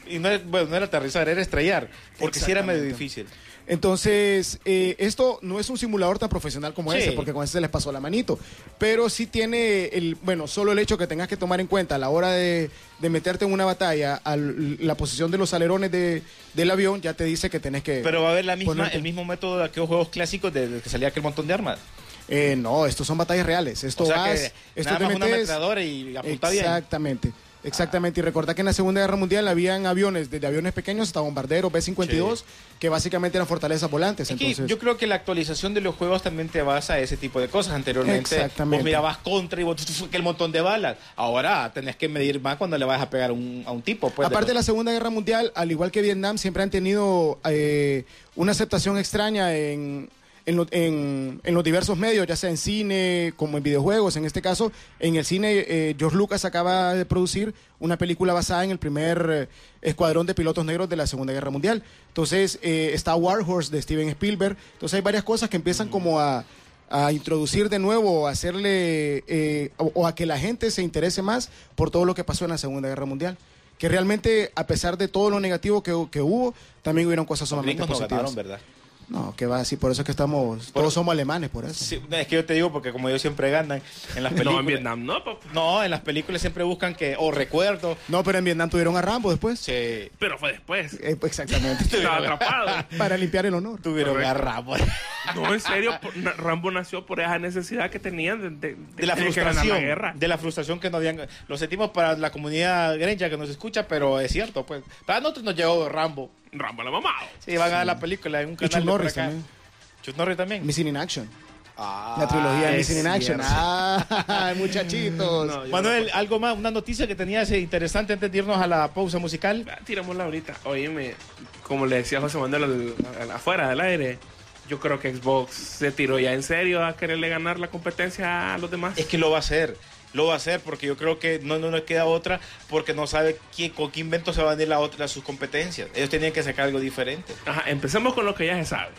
[SPEAKER 2] Y no, bueno, no era aterrizar, era estrellar, porque sí era medio difícil.
[SPEAKER 3] Entonces, eh, esto no es un simulador tan profesional como
[SPEAKER 2] Sí.
[SPEAKER 3] ese, porque con ese se les pasó la manito. Pero sí tiene, el bueno, solo el hecho que tengas que tomar en cuenta a la hora de, de meterte en una batalla, al- la posición de los alerones de, del avión, ya te dice que tenés que...
[SPEAKER 2] Pero va a haber la misma,
[SPEAKER 3] ponerte-
[SPEAKER 2] el mismo método de aquellos juegos clásicos de, de que salía aquel montón de armas.
[SPEAKER 3] Eh, no, estos son batallas reales. Esto
[SPEAKER 2] O sea
[SPEAKER 3] vas,
[SPEAKER 2] que
[SPEAKER 3] esto
[SPEAKER 2] nada
[SPEAKER 3] te
[SPEAKER 2] más una
[SPEAKER 3] metes-
[SPEAKER 2] ametralladora y apunta bien.
[SPEAKER 3] Exactamente. Exactamente, y recordad que en la Segunda Guerra Mundial habían aviones, desde aviones pequeños hasta bombarderos B cincuenta y dos,
[SPEAKER 2] Sí.
[SPEAKER 3] que básicamente eran fortalezas volantes.
[SPEAKER 2] Es que
[SPEAKER 3] Entonces,
[SPEAKER 2] yo creo que la actualización de los juegos también te basa a ese tipo de cosas. Anteriormente
[SPEAKER 3] Exactamente.
[SPEAKER 2] vos mirabas contra y vos aquel montón de balas. Ahora tenés que medir más cuando le vas a pegar un- a un tipo. Pues,
[SPEAKER 3] aparte de la Segunda Guerra Mundial, al igual que Vietnam, siempre han tenido eh, una aceptación extraña en, en, lo- en- en los diversos medios, ya sea en cine, como en videojuegos. En este caso, en el cine, eh, George Lucas acaba de producir una película basada en el primer eh, escuadrón de pilotos negros de la Segunda Guerra Mundial. Entonces, eh, está War Horse de Steven Spielberg. Entonces, hay varias cosas que empiezan como a, a introducir de nuevo, a hacerle, eh, o, o a que la gente se interese más por todo lo que pasó en la Segunda Guerra Mundial. Que realmente, a pesar de todo lo negativo que, que hubo, también hubieron cosas
[SPEAKER 2] los
[SPEAKER 3] sumamente
[SPEAKER 2] gringos no
[SPEAKER 3] positivas.
[SPEAKER 2] ganaron, ¿verdad?
[SPEAKER 3] No, que va así, por eso es que estamos,
[SPEAKER 2] Por-
[SPEAKER 3] todos somos alemanes, por eso.
[SPEAKER 2] Sí, es que yo te digo porque como ellos siempre ganan en las películas.
[SPEAKER 4] No, en Vietnam no, papá.
[SPEAKER 2] No, en las películas siempre buscan que, o recuerdo.
[SPEAKER 3] No, pero en Vietnam tuvieron a Rambo después.
[SPEAKER 2] Sí,
[SPEAKER 4] Pero fue después.
[SPEAKER 3] Eh, pues, exactamente.
[SPEAKER 4] Estaba atrapado.
[SPEAKER 3] Para limpiar el honor.
[SPEAKER 2] tuvieron
[SPEAKER 4] Correcto.
[SPEAKER 2] garra por-
[SPEAKER 4] No, en serio, por- na- Rambo nació por esa necesidad que tenían de, de,
[SPEAKER 2] de la
[SPEAKER 4] tener que ganar
[SPEAKER 2] frustración,
[SPEAKER 4] la guerra.
[SPEAKER 2] de la frustración que no habían. Lo sentimos para la comunidad gringa que nos escucha, pero es cierto, pues. Para nosotros nos llegó Rambo.
[SPEAKER 4] Rambo la mamado.
[SPEAKER 2] Sí, van a ver la película en un
[SPEAKER 3] Y
[SPEAKER 2] canal
[SPEAKER 3] Chuck
[SPEAKER 2] de por
[SPEAKER 3] Norris
[SPEAKER 2] acá.
[SPEAKER 3] también.
[SPEAKER 2] Chuck Norris también.
[SPEAKER 3] Missing in Action.
[SPEAKER 2] Ah,
[SPEAKER 3] La trilogía
[SPEAKER 2] es
[SPEAKER 3] Missing in Action.
[SPEAKER 2] cierto.
[SPEAKER 3] Ah, muchachitos.
[SPEAKER 4] No, yo
[SPEAKER 2] Manuel,
[SPEAKER 4] no-
[SPEAKER 2] algo más, una noticia que tenías interesante antes de irnos a la pausa musical.
[SPEAKER 4] Ah, tirámosla ahorita. Oíme, como le decía José Manuel al- al- afuera del aire, yo creo que Xbox se tiró ya en serio a quererle ganar la competencia a los demás.
[SPEAKER 2] Es que lo va a hacer. Lo va a hacer porque yo creo que no, no nos queda otra porque no sabe quién, con qué invento se va a venir la otra, sus competencias. Ellos tenían que sacar algo diferente.
[SPEAKER 4] Ajá, empecemos con lo que ya se sabe.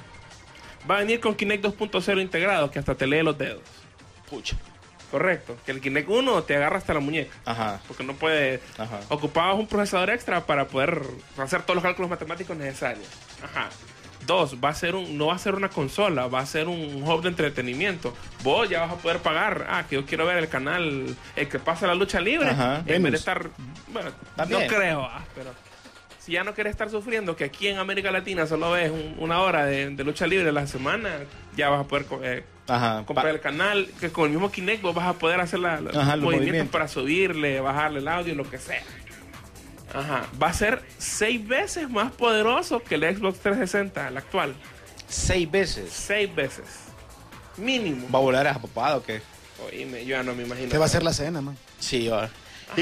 [SPEAKER 4] Va a venir con Kinect dos punto cero integrado, que hasta te lee los dedos.
[SPEAKER 2] Pucha.
[SPEAKER 4] Correcto. Que el Kinect uno te agarra hasta la muñeca.
[SPEAKER 2] Ajá.
[SPEAKER 4] Porque no puede...
[SPEAKER 2] Ajá.
[SPEAKER 4] Ocupabas un procesador extra para poder hacer todos los cálculos matemáticos necesarios. Ajá. Dos, va a ser un, no va a ser una consola, va a ser un hub de entretenimiento. Vos ya vas a poder pagar. Ah, que yo quiero ver el canal, el que pasa la lucha libre.
[SPEAKER 2] Ajá.
[SPEAKER 4] En vez de
[SPEAKER 3] Venus.
[SPEAKER 4] estar... Bueno,
[SPEAKER 2] También.
[SPEAKER 4] no creo, ah, pero... Si ya no quieres estar sufriendo que aquí en América Latina solo ves un- una hora de, de lucha libre a la semana, ya vas a poder co- eh,
[SPEAKER 2] Ajá.
[SPEAKER 4] comprar
[SPEAKER 2] Pa-
[SPEAKER 4] el canal, que con el mismo Kinect vos vas a poder hacer la, la-
[SPEAKER 2] Ajá, los
[SPEAKER 4] movimientos
[SPEAKER 2] movimientos.
[SPEAKER 4] para subirle, bajarle el audio, lo que sea. Ajá. Va a ser seis veces más poderoso que el Xbox trescientos sesenta, el actual.
[SPEAKER 2] Seis veces.
[SPEAKER 4] Seis veces. Mínimo.
[SPEAKER 2] ¿Va a volar a papá o qué?
[SPEAKER 4] Oíme, yo ya no me imagino.
[SPEAKER 3] Te va a hacer la cena, man.
[SPEAKER 2] Sí, ahora.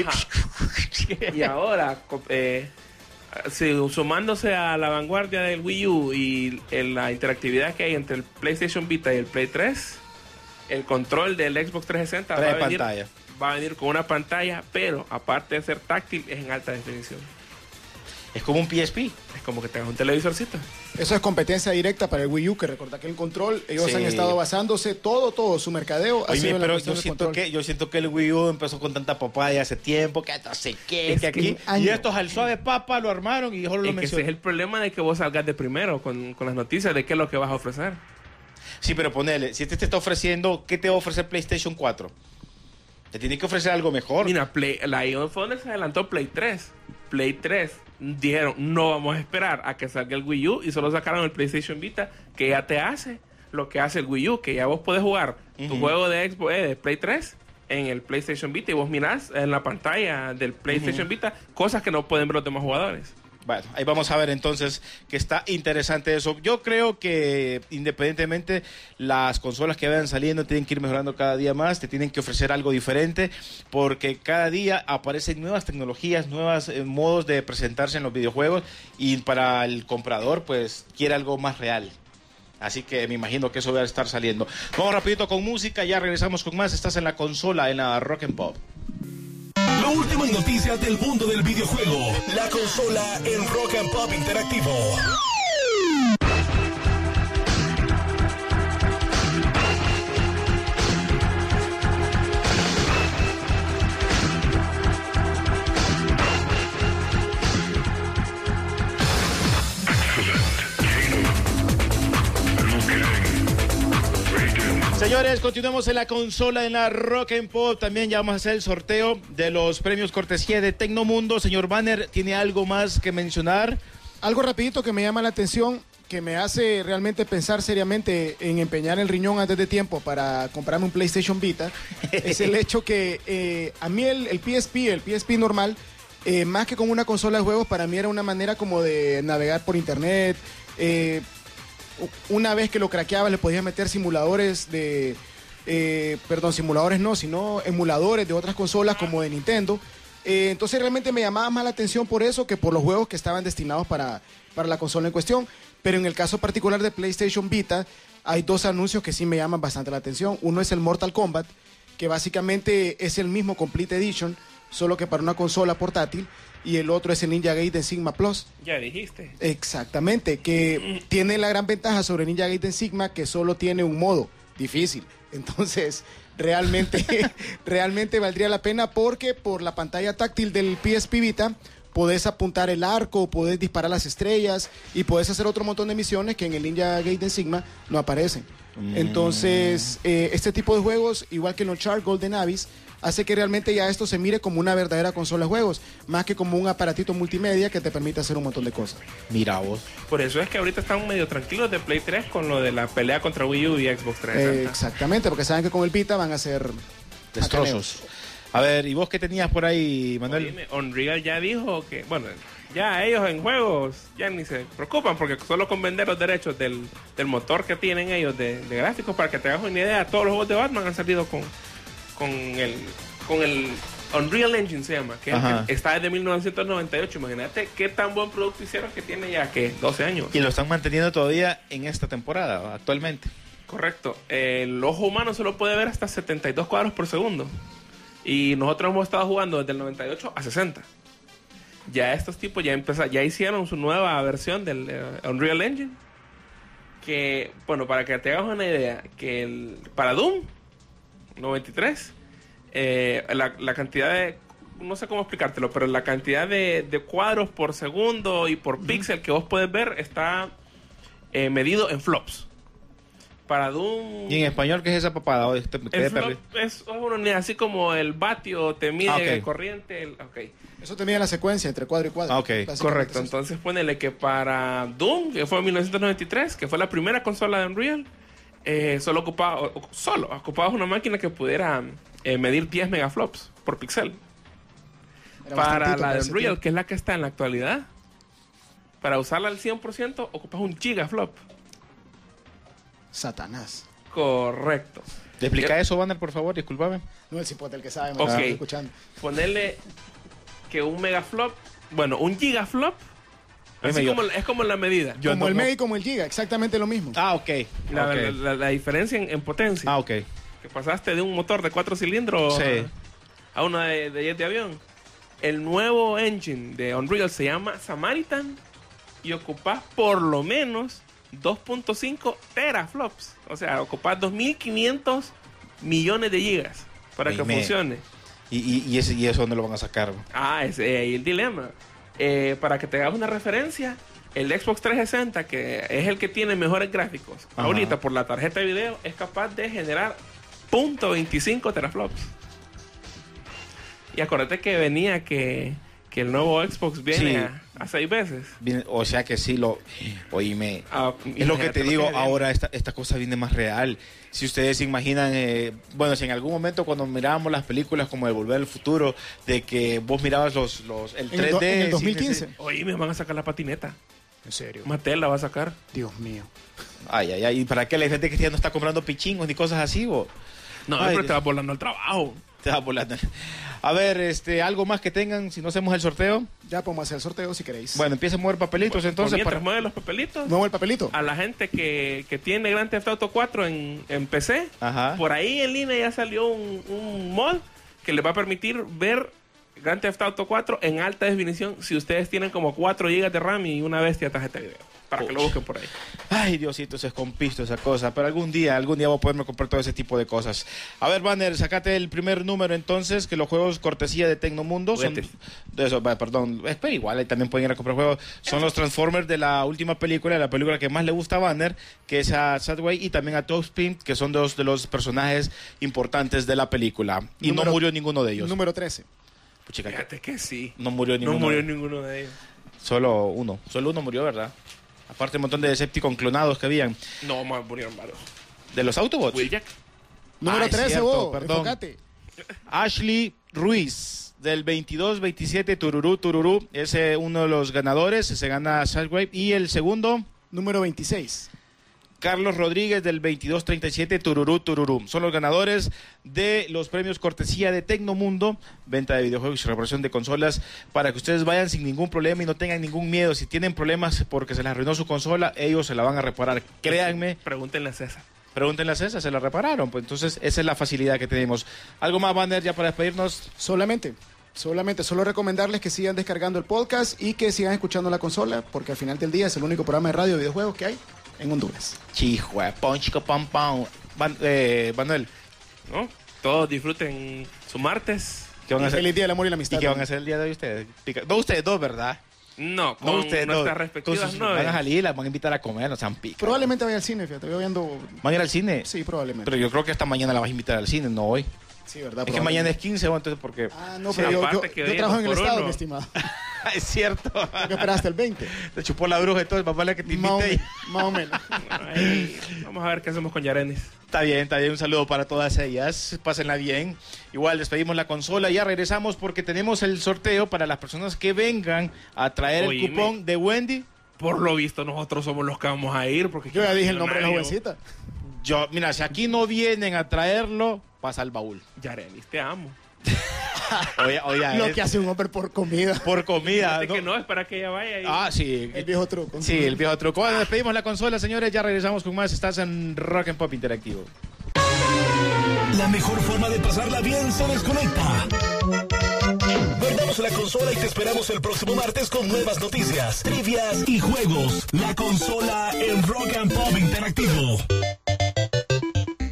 [SPEAKER 4] Ajá. Y ahora, co- eh, sí, sumándose a la vanguardia del Wii U y en la interactividad que hay entre el PlayStation Vita y el Play tres, el control del Xbox trescientos sesenta va
[SPEAKER 2] Trae
[SPEAKER 4] a, venir,
[SPEAKER 2] pantalla.
[SPEAKER 4] va a venir con una pantalla, pero aparte de ser táctil, es en alta definición.
[SPEAKER 2] Es como un P S P.
[SPEAKER 4] Es como que tengas un televisorcito.
[SPEAKER 3] Eso es competencia directa para el Wii U, que recuerda que el control, ellos
[SPEAKER 2] Sí.
[SPEAKER 3] han estado basándose todo, todo, su mercadeo ha
[SPEAKER 2] Oye,
[SPEAKER 3] sido en la
[SPEAKER 2] pero
[SPEAKER 3] cuestión
[SPEAKER 2] yo
[SPEAKER 3] del
[SPEAKER 2] siento,
[SPEAKER 3] control.
[SPEAKER 2] que, yo siento que el Wii U empezó con tanta papaya hace tiempo, que no sé qué,
[SPEAKER 4] Es
[SPEAKER 2] que
[SPEAKER 4] que
[SPEAKER 2] aquí.
[SPEAKER 3] un año.
[SPEAKER 2] Y estos al suave papa lo armaron y solo lo
[SPEAKER 4] Es que ese
[SPEAKER 2] mencioné.
[SPEAKER 4] es el problema de que vos salgas de primero con, con las noticias de qué es lo que vas a ofrecer.
[SPEAKER 2] Sí, pero ponele, si este te está ofreciendo, ¿qué te va a ofrecer PlayStation cuatro? Te tiene que ofrecer algo mejor.
[SPEAKER 4] Mira, Play, la iPhone fue donde se adelantó Play tres. Play tres dijeron, no vamos a esperar a que salga el Wii U y solo sacaron el PlayStation Vita, que ya te hace lo que hace el Wii U, que ya vos podés jugar tu
[SPEAKER 2] Ujú.
[SPEAKER 4] juego de Xbox, eh, de Play tres en el PlayStation Vita y vos mirás en la pantalla del PlayStation Vita cosas que no pueden ver los demás jugadores.
[SPEAKER 2] Bueno, ahí vamos a ver entonces que está interesante eso. Yo creo que independientemente las consolas que vayan saliendo tienen que ir mejorando cada día más, te tienen que ofrecer algo diferente porque cada día aparecen nuevas tecnologías, nuevos eh, modos de presentarse en los videojuegos y para el comprador pues quiere algo más real. Así que me imagino que eso va a estar saliendo. Vamos rapidito con música, ya regresamos con más. Estás en la consola, en la Rock and Pop.
[SPEAKER 1] Lo último en noticias del mundo del videojuego. La consola en Rock and Pop Interactivo.
[SPEAKER 2] Señores, continuemos en la consola en la Rock and Pop. También ya vamos a hacer el sorteo de los premios cortesía de Tecnomundo. Señor Banner, ¿tiene algo más que mencionar?
[SPEAKER 3] Algo rapidito que me llama la atención, que me hace realmente pensar seriamente en empeñar el riñón antes de tiempo para comprarme un PlayStation Vita, es el hecho que eh, a mí el, el P S P, el P S P normal, eh, más que como una consola de juegos, para mí era una manera como de navegar por internet. Eh, una vez que lo craqueabas le podías meter simuladores de... Eh, perdón, simuladores no, sino emuladores de otras consolas como de Nintendo. Eh, entonces realmente me llamaba más la atención por eso que por los juegos que estaban destinados para, para la consola en cuestión. Pero en el caso particular de PlayStation Vita, hay dos anuncios que sí me llaman bastante la atención. Uno es el Mortal Kombat, que básicamente es el mismo Complete Edition, solo que para una consola portátil. Y el otro es el Ninja Gaiden Sigma Plus.
[SPEAKER 4] Ya dijiste.
[SPEAKER 3] Exactamente, que tiene la gran ventaja sobre Ninja Gaiden Sigma, que solo tiene un modo difícil. Entonces, realmente, realmente valdría la pena porque por la pantalla táctil del P S P Vita podés apuntar el arco, podés disparar las estrellas y podés hacer otro montón de misiones que en el Ninja Gaiden Sigma no aparecen. Mm. Entonces, eh, este tipo de juegos, igual que en los Uncharted Golden Abyss, hace que realmente ya esto se mire como una verdadera consola de juegos, más que como un aparatito multimedia que te permite hacer un montón de cosas.
[SPEAKER 2] Mira vos.
[SPEAKER 4] Por eso es que ahorita están medio tranquilos de Play tres con lo de la pelea contra Wii U y Xbox trescientos sesenta.
[SPEAKER 3] Eh, exactamente, porque saben que con el Vita van a ser
[SPEAKER 2] destrozos. A ver, ¿y vos qué tenías por ahí, Manuel?
[SPEAKER 4] Oíme, Unreal ya dijo que, bueno, ya ellos en juegos ya ni se preocupan porque solo con vender los derechos del, del motor que tienen ellos de, de gráficos, para que te hagas una idea, todos los juegos de Batman han salido con, con el con el Unreal Engine, se llama, que
[SPEAKER 2] Ajá.
[SPEAKER 4] está desde mil novecientos noventa y ocho. Imagínate qué tan buen producto hicieron, que tiene ya que doce años.
[SPEAKER 2] Y lo están manteniendo todavía en esta temporada, actualmente.
[SPEAKER 4] Correcto. Eh, el ojo humano solo puede ver hasta setenta y dos cuadros por segundo. Y nosotros hemos estado jugando desde el noventa y ocho a sesenta. Ya estos tipos ya empezaron, ya hicieron su nueva versión del uh, Unreal Engine. Que, bueno, para que te hagas una idea, que el, para Doom noventa y tres, eh, la, la cantidad de, no sé cómo explicártelo, pero la cantidad de, de cuadros por segundo y por píxel que vos puedes ver está eh, medido en flops. Para Doom...
[SPEAKER 2] ¿Y en español qué es esa papada? Este,
[SPEAKER 4] el flop es una unidad, así como el vatio te mide ah, okay. corriente. El, okay.
[SPEAKER 3] Eso te mide la secuencia entre cuadro y cuadro.
[SPEAKER 2] Ah, okay.
[SPEAKER 4] Correcto, entonces ponele que para Doom, que fue en mil novecientos noventa y tres, que fue la primera consola de Unreal, eh, solo ocupaba solo ocupabas una máquina que pudiera eh, medir diez megaflops por píxel. Para la de Unreal, tiempo. que es la que está en la actualidad, para usarla al cien por ciento, ocupas un gigaflop.
[SPEAKER 3] Satanás.
[SPEAKER 4] Correcto.
[SPEAKER 2] ¿Te explica Yo... eso, Banner, por favor? Discúlpame.
[SPEAKER 3] No, el cipote, el que sabe.
[SPEAKER 4] Ok.
[SPEAKER 3] Está escuchando.
[SPEAKER 4] Ponerle que un megaflop, bueno, un gigaflop, así como, es como la medida.
[SPEAKER 3] Yo como
[SPEAKER 4] no,
[SPEAKER 3] el mega y como el giga, exactamente lo mismo.
[SPEAKER 2] Ah, ok.
[SPEAKER 4] La,
[SPEAKER 2] okay.
[SPEAKER 4] la, la, la diferencia en, en potencia.
[SPEAKER 2] Ah, ok.
[SPEAKER 4] Que pasaste de un motor de cuatro cilindros
[SPEAKER 2] sí.
[SPEAKER 4] a, a uno de, de jet de avión. El nuevo engine de Unreal se llama Samaritan y ocupas por lo menos dos punto cinco teraflops. O sea, ocupas dos mil quinientos millones de gigas para Oye, que me... funcione.
[SPEAKER 2] ¿Y, y, y, ese, ¿Y eso dónde lo van a sacar?
[SPEAKER 4] Ah, ese es ahí el dilema. Eh, para que te hagas una referencia, el Xbox trescientos sesenta, que es el que tiene mejores gráficos, Ajá. ahorita por la tarjeta de video, es capaz de generar punto veinticinco teraflops. Y acuérdate que venía que... que el nuevo Xbox viene sí. a, a seis veces.
[SPEAKER 2] Viene, o sea que sí lo... Oíme,
[SPEAKER 4] ah,
[SPEAKER 2] es lo que te digo, ahora esta, esta cosa viene más real. Si ustedes se imaginan, eh, bueno, si en algún momento cuando mirábamos las películas como de Volver al Futuro, de que vos mirabas los, los el tres D...
[SPEAKER 3] En el dos mil quince.
[SPEAKER 4] Sí, oye, me van a sacar la patineta.
[SPEAKER 3] ¿En serio?
[SPEAKER 4] Mattel la va a sacar.
[SPEAKER 3] Dios mío.
[SPEAKER 2] Ay, ay, ay, ¿y para qué la gente que ya no está comprando pichingos ni cosas así, vos?
[SPEAKER 4] No,
[SPEAKER 2] ay,
[SPEAKER 4] pero te vas volando al trabajo.
[SPEAKER 2] Te vas volando. A ver, este, algo más que tengan, si no hacemos el sorteo.
[SPEAKER 3] Ya podemos hacer el sorteo si queréis.
[SPEAKER 2] Bueno, empieza a mover papelitos
[SPEAKER 4] bueno,
[SPEAKER 2] entonces.
[SPEAKER 4] Mientras
[SPEAKER 2] para...
[SPEAKER 4] mueve los papelitos.
[SPEAKER 3] ¿Muevo el papelito?
[SPEAKER 4] A la gente que, que tiene Grand Theft Auto cuatro en, en P C.
[SPEAKER 2] Ajá.
[SPEAKER 4] Por ahí en línea ya salió un, un mod que les va a permitir ver Grand Theft Auto cuatro en alta definición si ustedes tienen como cuatro gigas de RAM y una bestia tarjeta de video. Para que lo busquen por ahí.
[SPEAKER 2] Ay, Diosito, se es compisto esa cosa. Pero algún día, algún día voy a poderme comprar todo ese tipo de cosas. A ver, Banner, sacate el primer número entonces, que los juegos cortesía de Tecnomundo son...
[SPEAKER 4] Juguetes.
[SPEAKER 2] De eso, va, perdón, pero igual ahí también pueden ir a comprar juegos. Son los Transformers de la última película, la película que más le gusta a Banner, que es a Sadway y también a Toadspin, que son dos de los personajes importantes de la película. Y
[SPEAKER 3] Número-
[SPEAKER 2] no murió ninguno de ellos.
[SPEAKER 3] Número trece.
[SPEAKER 2] Puchica, que
[SPEAKER 4] Fíjate que sí.
[SPEAKER 2] no murió ninguno.
[SPEAKER 4] No murió
[SPEAKER 2] de-
[SPEAKER 4] ninguno de ellos.
[SPEAKER 2] Solo uno. Solo uno murió, ¿verdad? Aparte un montón de Decepticons clonados que habían.
[SPEAKER 4] No, más murieron varios.
[SPEAKER 2] ¿De los Autobots?
[SPEAKER 4] Wheeljack.
[SPEAKER 3] Número
[SPEAKER 2] Ah, es
[SPEAKER 3] trece,
[SPEAKER 2] cierto,
[SPEAKER 3] vos.
[SPEAKER 2] perdón.
[SPEAKER 3] Enfócate.
[SPEAKER 2] Ashley Ruiz, del veintidós veintisiete, Tururú, Tururú. Es eh, uno de los ganadores. Se gana Shockwave. Y el segundo,
[SPEAKER 3] Número veintiséis.
[SPEAKER 2] Carlos Rodríguez, del veintidós treinta y siete, Tururú, Tururú. Son los ganadores de los premios cortesía de Tecnomundo, venta de videojuegos y reparación de consolas, para que ustedes vayan sin ningún problema y no tengan ningún miedo. Si tienen problemas porque se les arruinó su consola, ellos se la van a reparar. Créanme,
[SPEAKER 4] Pregúntenle a César.
[SPEAKER 2] pregúntenle a César, se la repararon. Pues entonces, esa es la facilidad que tenemos. ¿Algo más, Banner, ya para despedirnos?
[SPEAKER 3] Solamente. Solamente, solo recomendarles que sigan descargando el podcast y que sigan escuchando la consola, porque al final del día es el único programa de radio de videojuegos que hay en Honduras.
[SPEAKER 2] Chihua, ponchico, pam, pam. Ban- eh, Manuel,
[SPEAKER 4] ¿No? Todos disfruten su martes.
[SPEAKER 2] ¿qué van a hacer?
[SPEAKER 3] Feliz Día del Amor y la
[SPEAKER 2] ¿Y
[SPEAKER 3] Amistad.
[SPEAKER 2] qué van a hacer el día de hoy ustedes? Pica- No, ustedes dos, ¿verdad?
[SPEAKER 4] No, con
[SPEAKER 2] No, ustedes dos.
[SPEAKER 4] nuestras respectivas
[SPEAKER 2] Entonces,
[SPEAKER 4] nueve.
[SPEAKER 2] van a salir, las van a invitar a comer, no sean picas.
[SPEAKER 3] Probablemente vaya al cine, fíjate, voy viendo...
[SPEAKER 2] ¿Van a ir al cine?
[SPEAKER 3] Sí, probablemente.
[SPEAKER 2] Pero yo creo que hasta mañana la vas a invitar al cine, no hoy.
[SPEAKER 3] Sí, ¿verdad?
[SPEAKER 2] Es que mañana es quince, ¿o? Entonces, ¿por qué?
[SPEAKER 3] Ah, no,
[SPEAKER 4] Sí,
[SPEAKER 3] pero yo,
[SPEAKER 4] aparte
[SPEAKER 3] yo-
[SPEAKER 4] que
[SPEAKER 3] yo
[SPEAKER 4] hoy es
[SPEAKER 3] trabajo en el
[SPEAKER 4] dos por
[SPEAKER 3] Estado,
[SPEAKER 4] uno.
[SPEAKER 3] mi estimado.
[SPEAKER 2] Es cierto.
[SPEAKER 3] Tengo que esperar hasta el veinte.
[SPEAKER 2] Te chupó la bruja, entonces, papá, la que te
[SPEAKER 3] Más o,
[SPEAKER 2] invité.
[SPEAKER 3] men- más o menos.
[SPEAKER 4] Ay, vamos a ver qué hacemos con Yarenis.
[SPEAKER 2] Está bien, está bien. Un saludo para todas ellas. Pásenla bien. Igual despedimos la consola. Ya regresamos porque tenemos el sorteo para las personas que vengan a traer el
[SPEAKER 4] Oíme.
[SPEAKER 2] cupón de Wendy.
[SPEAKER 4] Por lo visto, nosotros somos los que vamos a ir. Porque
[SPEAKER 3] Yo ya dije el nombre de la
[SPEAKER 4] millonario.
[SPEAKER 3] jovencita.
[SPEAKER 2] Yo, mira, si aquí no vienen a traerlo, pasa al baúl.
[SPEAKER 4] Yarenis, te amo.
[SPEAKER 2] Oye, oye,
[SPEAKER 3] Lo
[SPEAKER 2] es
[SPEAKER 3] que hace un hombre por comida.
[SPEAKER 2] por comida.
[SPEAKER 4] Fíjate
[SPEAKER 2] ¿no?
[SPEAKER 4] que no, es para que ella vaya. Y...
[SPEAKER 2] Ah, sí.
[SPEAKER 3] El viejo truco.
[SPEAKER 2] Sí, el viejo truco. Bueno, despedimos la consola, señores. Ya regresamos con más. Estás en Rock and Pop Interactivo.
[SPEAKER 1] La mejor forma de pasarla bien se desconecta. Guardamos la consola y te esperamos el próximo martes con nuevas noticias, trivias y juegos. La consola en Rock and Pop Interactivo.